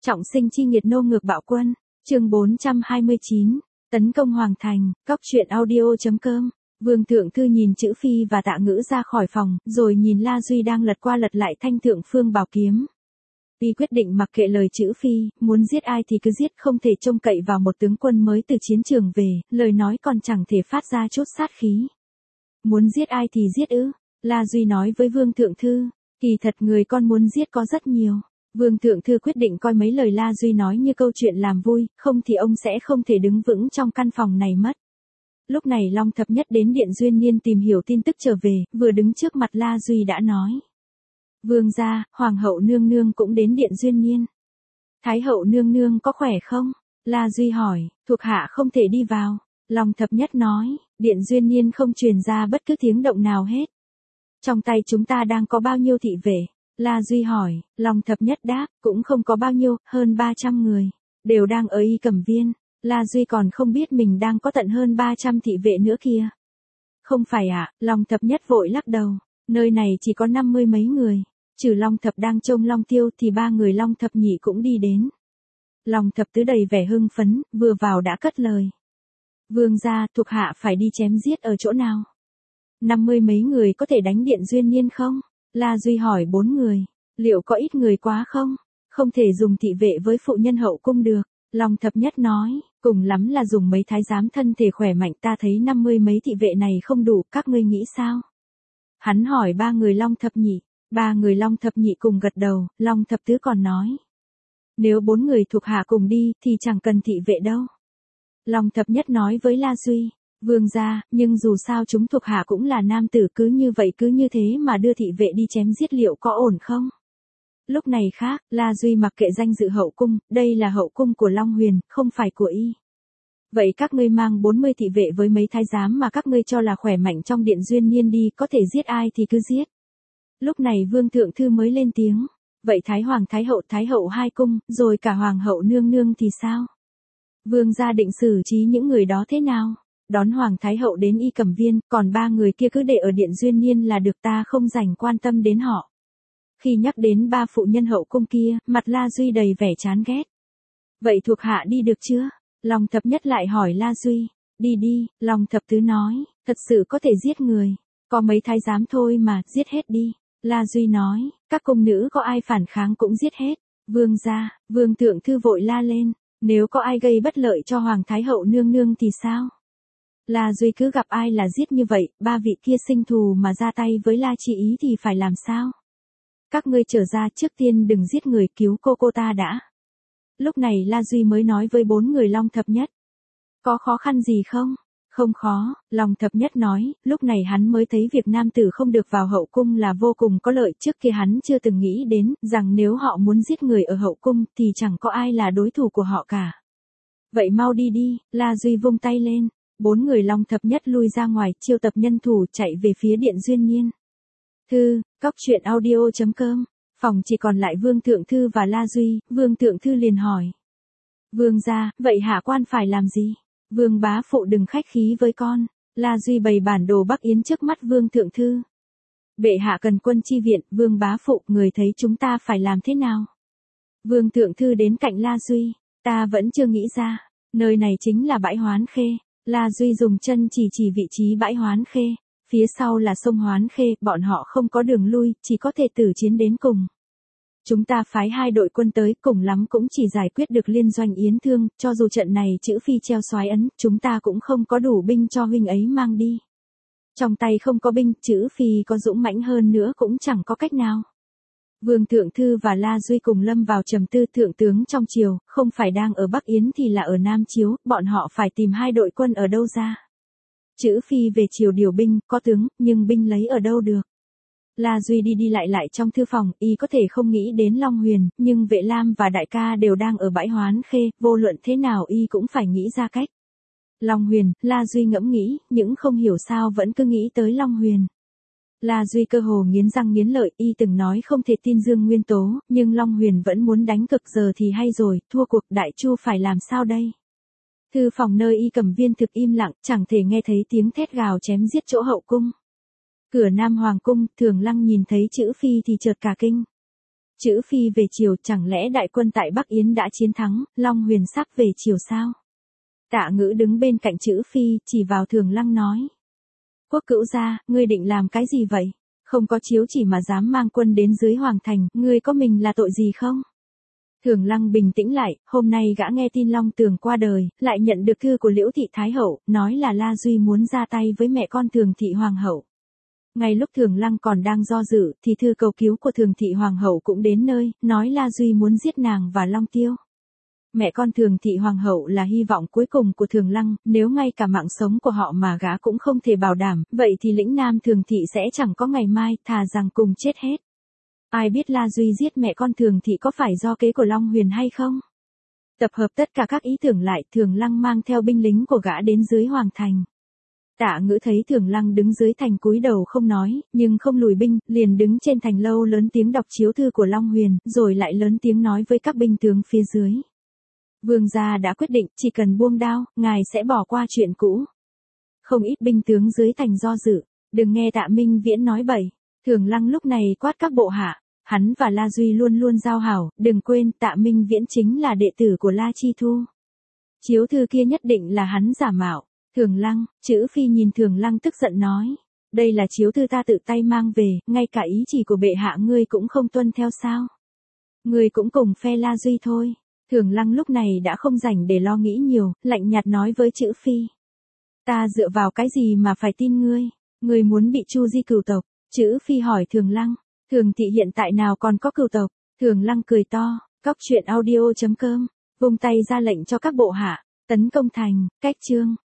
Trọng sinh chi nghiệt nô ngược bạo quân, chương 429, tấn công hoàng thành, cóc truyện audio.com. Vương Thượng Thư nhìn Chữ Phi và Tạ Ngữ ra khỏi phòng, rồi nhìn La Duy đang lật qua lật lại thanh thượng phương bảo kiếm. Y quyết định mặc kệ lời Chữ Phi, muốn giết ai thì cứ giết, không thể trông cậy vào một tướng quân mới từ chiến trường về, lời nói còn chẳng thể phát ra chút sát khí. Muốn giết ai thì giết ư? La Duy nói với Vương Thượng Thư, kỳ thật người con muốn giết có rất nhiều. Vương Thượng Thư quyết định coi mấy lời La Duy nói như câu chuyện làm vui, không thì ông sẽ không thể đứng vững trong căn phòng này mất. Lúc này Long Thập Nhất đến Điện Duyên Niên tìm hiểu tin tức trở về, vừa đứng trước mặt La Duy đã nói. Vương gia, Hoàng hậu nương nương cũng đến Điện Duyên Niên. Thái hậu nương nương có khỏe không? La Duy hỏi, thuộc hạ không thể đi vào. Long Thập Nhất nói, Điện Duyên Niên không truyền ra bất cứ tiếng động nào hết. Trong tay chúng ta đang có bao nhiêu thị vệ? La Duy hỏi, Long Thập Nhất đáp, cũng không có bao nhiêu, hơn 300 người, đều đang ở Y Cẩm Viên. La Duy còn không biết mình đang có tận hơn 300 thị vệ nữa kìa. Không phải ạ, Long Thập Nhất vội lắc đầu, nơi này chỉ có 50 mấy người, trừ Long Thập đang trông Long Tiêu thì 3 người Long Thập Nhị cũng đi đến. Long Thập Tứ đầy vẻ hưng phấn, vừa vào đã cất lời. Vương gia, thuộc hạ phải đi chém giết ở chỗ nào? 50 mấy người có thể đánh Điện Duyên Niên không? La Duy hỏi 4 người, liệu có ít người quá không? Không thể dùng thị vệ với phụ nhân hậu cung được. Long Thập Nhất nói, cùng lắm là dùng mấy thái giám thân thể khỏe mạnh, ta thấy 50 mấy thị vệ này không đủ, các ngươi nghĩ sao? Hắn hỏi 3 người Long Thập Nhị, 3 người Long Thập Nhị cùng gật đầu, Long Thập Tứ còn nói. Nếu 4 người thuộc hạ cùng đi thì chẳng cần thị vệ đâu. Long Thập Nhất nói với La Duy, vương gia, nhưng dù sao chúng thuộc hạ cũng là nam tử, cứ như vậy cứ như thế mà đưa thị vệ đi chém giết liệu có ổn không? Lúc này khác, La Duy mặc kệ danh dự hậu cung, đây là hậu cung của Long Huyền, không phải của y. Vậy các ngươi mang 40 thị vệ với mấy thái giám mà các ngươi cho là khỏe mạnh trong Điện Duyên Niên đi, có thể giết ai thì cứ giết. Lúc này Vương Thượng Thư mới lên tiếng, vậy Thái Hoàng Thái hậu hai cung, rồi cả Hoàng hậu nương nương thì sao? Vương gia định xử trí những người đó thế nào? Đón Hoàng Thái hậu đến Y Cẩm Viên, còn 3 người kia cứ để ở Điện Duyên Niên là được, ta không rảnh quan tâm đến họ. Khi nhắc đến 3 phụ nhân hậu cung kia, mặt La Duy đầy vẻ chán ghét. Vậy thuộc hạ đi được chưa? Long Thập Nhất lại hỏi La Duy. Đi đi, Long Thập Tứ nói, thật sự có thể giết người. Có mấy thái giám thôi mà, giết hết đi. La Duy nói, các cung nữ có ai phản kháng cũng giết hết. Vương gia, Vương Thượng Thư vội la lên, nếu có ai gây bất lợi cho Hoàng Thái hậu nương nương thì sao? La Duy cứ gặp ai là giết như vậy, 3 vị kia sinh thù mà ra tay với La Chi Ý thì phải làm sao? Các ngươi trở ra, trước tiên đừng giết người, cứu cô ta đã. Lúc này La Duy mới nói với 4 người Long Thập Nhất. Có khó khăn gì không? Không khó, Long Thập Nhất nói, lúc này hắn mới thấy việc nam tử không được vào hậu cung là vô cùng có lợi, trước kia hắn chưa từng nghĩ đến, rằng nếu họ muốn giết người ở hậu cung thì chẳng có ai là đối thủ của họ cả. Vậy mau đi đi, La Duy vung tay lên, 4 người Long Thập Nhất lui ra ngoài, chiêu tập nhân thủ chạy về phía Điện Duyên Niên. Cóc truyện audio.com, phòng chỉ còn lại Vương Thượng Thư và La Duy, Vương Thượng Thư liền hỏi. Vương gia, vậy hạ quan phải làm gì? Vương bá phụ đừng khách khí với con. La Duy bày bản đồ Bắc Yến trước mắt Vương Thượng Thư. Bệ hạ cần quân chi viện, Vương bá phụ, người thấy chúng ta phải làm thế nào? Vương Thượng Thư đến cạnh La Duy, ta vẫn chưa nghĩ ra, nơi này chính là bãi Hoán Khê. La Duy dùng chân chỉ vị trí bãi Hoán Khê. Phía sau là sông Hoán Khê, bọn họ không có đường lui, chỉ có thể tử chiến đến cùng. Chúng ta phái 2 đội quân tới, cùng lắm cũng chỉ giải quyết được liên doanh Yến Thương, cho dù trận này Chữ Phi treo soái ấn, chúng ta cũng không có đủ binh cho huynh ấy mang đi. Trong tay không có binh, Chữ Phi có dũng mãnh hơn nữa cũng chẳng có cách nào. Vương Thượng Thư và La Duy cùng lâm vào trầm tư, thượng tướng trong triều, không phải đang ở Bắc Yến thì là ở Nam Chiếu, bọn họ phải tìm 2 đội quân ở đâu ra. Chữ Phi về triều điều binh, có tướng, nhưng binh lấy ở đâu được. La Duy đi lại trong thư phòng, y có thể không nghĩ đến Long Huyền, nhưng Vệ Lam và đại ca đều đang ở bãi Hoán Khê, vô luận thế nào y cũng phải nghĩ ra cách. Long Huyền, La Duy ngẫm nghĩ, nhưng không hiểu sao vẫn cứ nghĩ tới Long Huyền. La Duy cơ hồ nghiến răng nghiến lợi, y từng nói không thể tin Dương Nguyên Tố, nhưng Long Huyền vẫn muốn đánh cực, giờ thì hay rồi, thua cuộc, Đại Chu phải làm sao đây? Thư phòng nơi Y Cẩm Viên thực im lặng, chẳng thể nghe thấy tiếng thét gào chém giết chỗ hậu cung. Cửa Nam Hoàng cung, Thường Lăng nhìn thấy Chữ Phi thì chợt cả kinh. Chữ phi về chiều, chẳng lẽ đại quân tại Bắc Yến đã chiến thắng, Long Huyền sắp về chiều sao? Tạ Ngữ đứng bên cạnh chữ phi, chỉ vào Thường Lăng nói. Quốc cữu gia, ngươi định làm cái gì vậy? Không có chiếu chỉ mà dám mang quân đến dưới hoàng thành, ngươi có mình là tội gì không? Thường Lăng bình tĩnh lại, hôm nay gã nghe tin Long Tường qua đời, lại nhận được thư của Liễu Thị Thái Hậu, nói là La Duy muốn ra tay với mẹ con Thường Thị Hoàng Hậu. Ngay lúc Thường Lăng còn đang do dự, thì thư cầu cứu của Thường Thị Hoàng Hậu cũng đến nơi, nói La Duy muốn giết nàng và Long Tiêu. Mẹ con Thường Thị Hoàng Hậu là hy vọng cuối cùng của Thường Lăng, nếu ngay cả mạng sống của họ mà gã cũng không thể bảo đảm, vậy thì lĩnh Nam Thường Thị sẽ chẳng có ngày mai, thà rằng cùng chết hết. Ai biết La Duy giết mẹ con Thường Thị có phải do kế của Long Huyền hay không? Tập hợp tất cả các ý tưởng lại, Thường Lăng mang theo binh lính của gã đến dưới hoàng thành. Tạ Ngữ thấy Thường Lăng đứng dưới thành cúi đầu không nói, nhưng không lùi binh, liền đứng trên thành lâu lớn tiếng đọc chiếu thư của Long Huyền, rồi lại lớn tiếng nói với các binh tướng phía dưới. Vương gia đã quyết định, chỉ cần buông đao, ngài sẽ bỏ qua chuyện cũ. Không ít binh tướng dưới thành do dự, đừng nghe Tạ Minh Viễn nói bậy. Thường Lăng lúc này quát các bộ hạ, hắn và La Duy luôn luôn giao hảo, đừng quên Tạ Minh Viễn chính là đệ tử của La Chi Thu. Chiếu thư kia nhất định là hắn giả mạo. Thường Lăng, chữ phi nhìn Thường Lăng tức giận nói. Đây là chiếu thư ta tự tay mang về, ngay cả ý chỉ của bệ hạ ngươi cũng không tuân theo sao? Ngươi cũng cùng phe La Duy thôi. Thường Lăng lúc này đã không rảnh để lo nghĩ nhiều, lạnh nhạt nói với chữ phi. Ta dựa vào cái gì mà phải tin ngươi? Ngươi muốn bị chu di cửu tộc? Chữ phi hỏi Thường Lăng. Thường Thị hiện tại nào còn có cửu tộc? Thường Lăng cười to, cóc truyện audio.com, vung tay ra lệnh cho các bộ hạ, tấn công thành, cách chương.